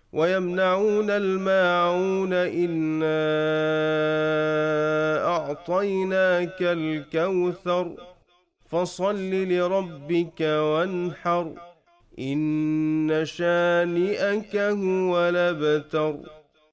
ويمنعون الماعون إنا أعطيناك الكوثر فصل لربك وانحر إن شانئك هو الأبتر.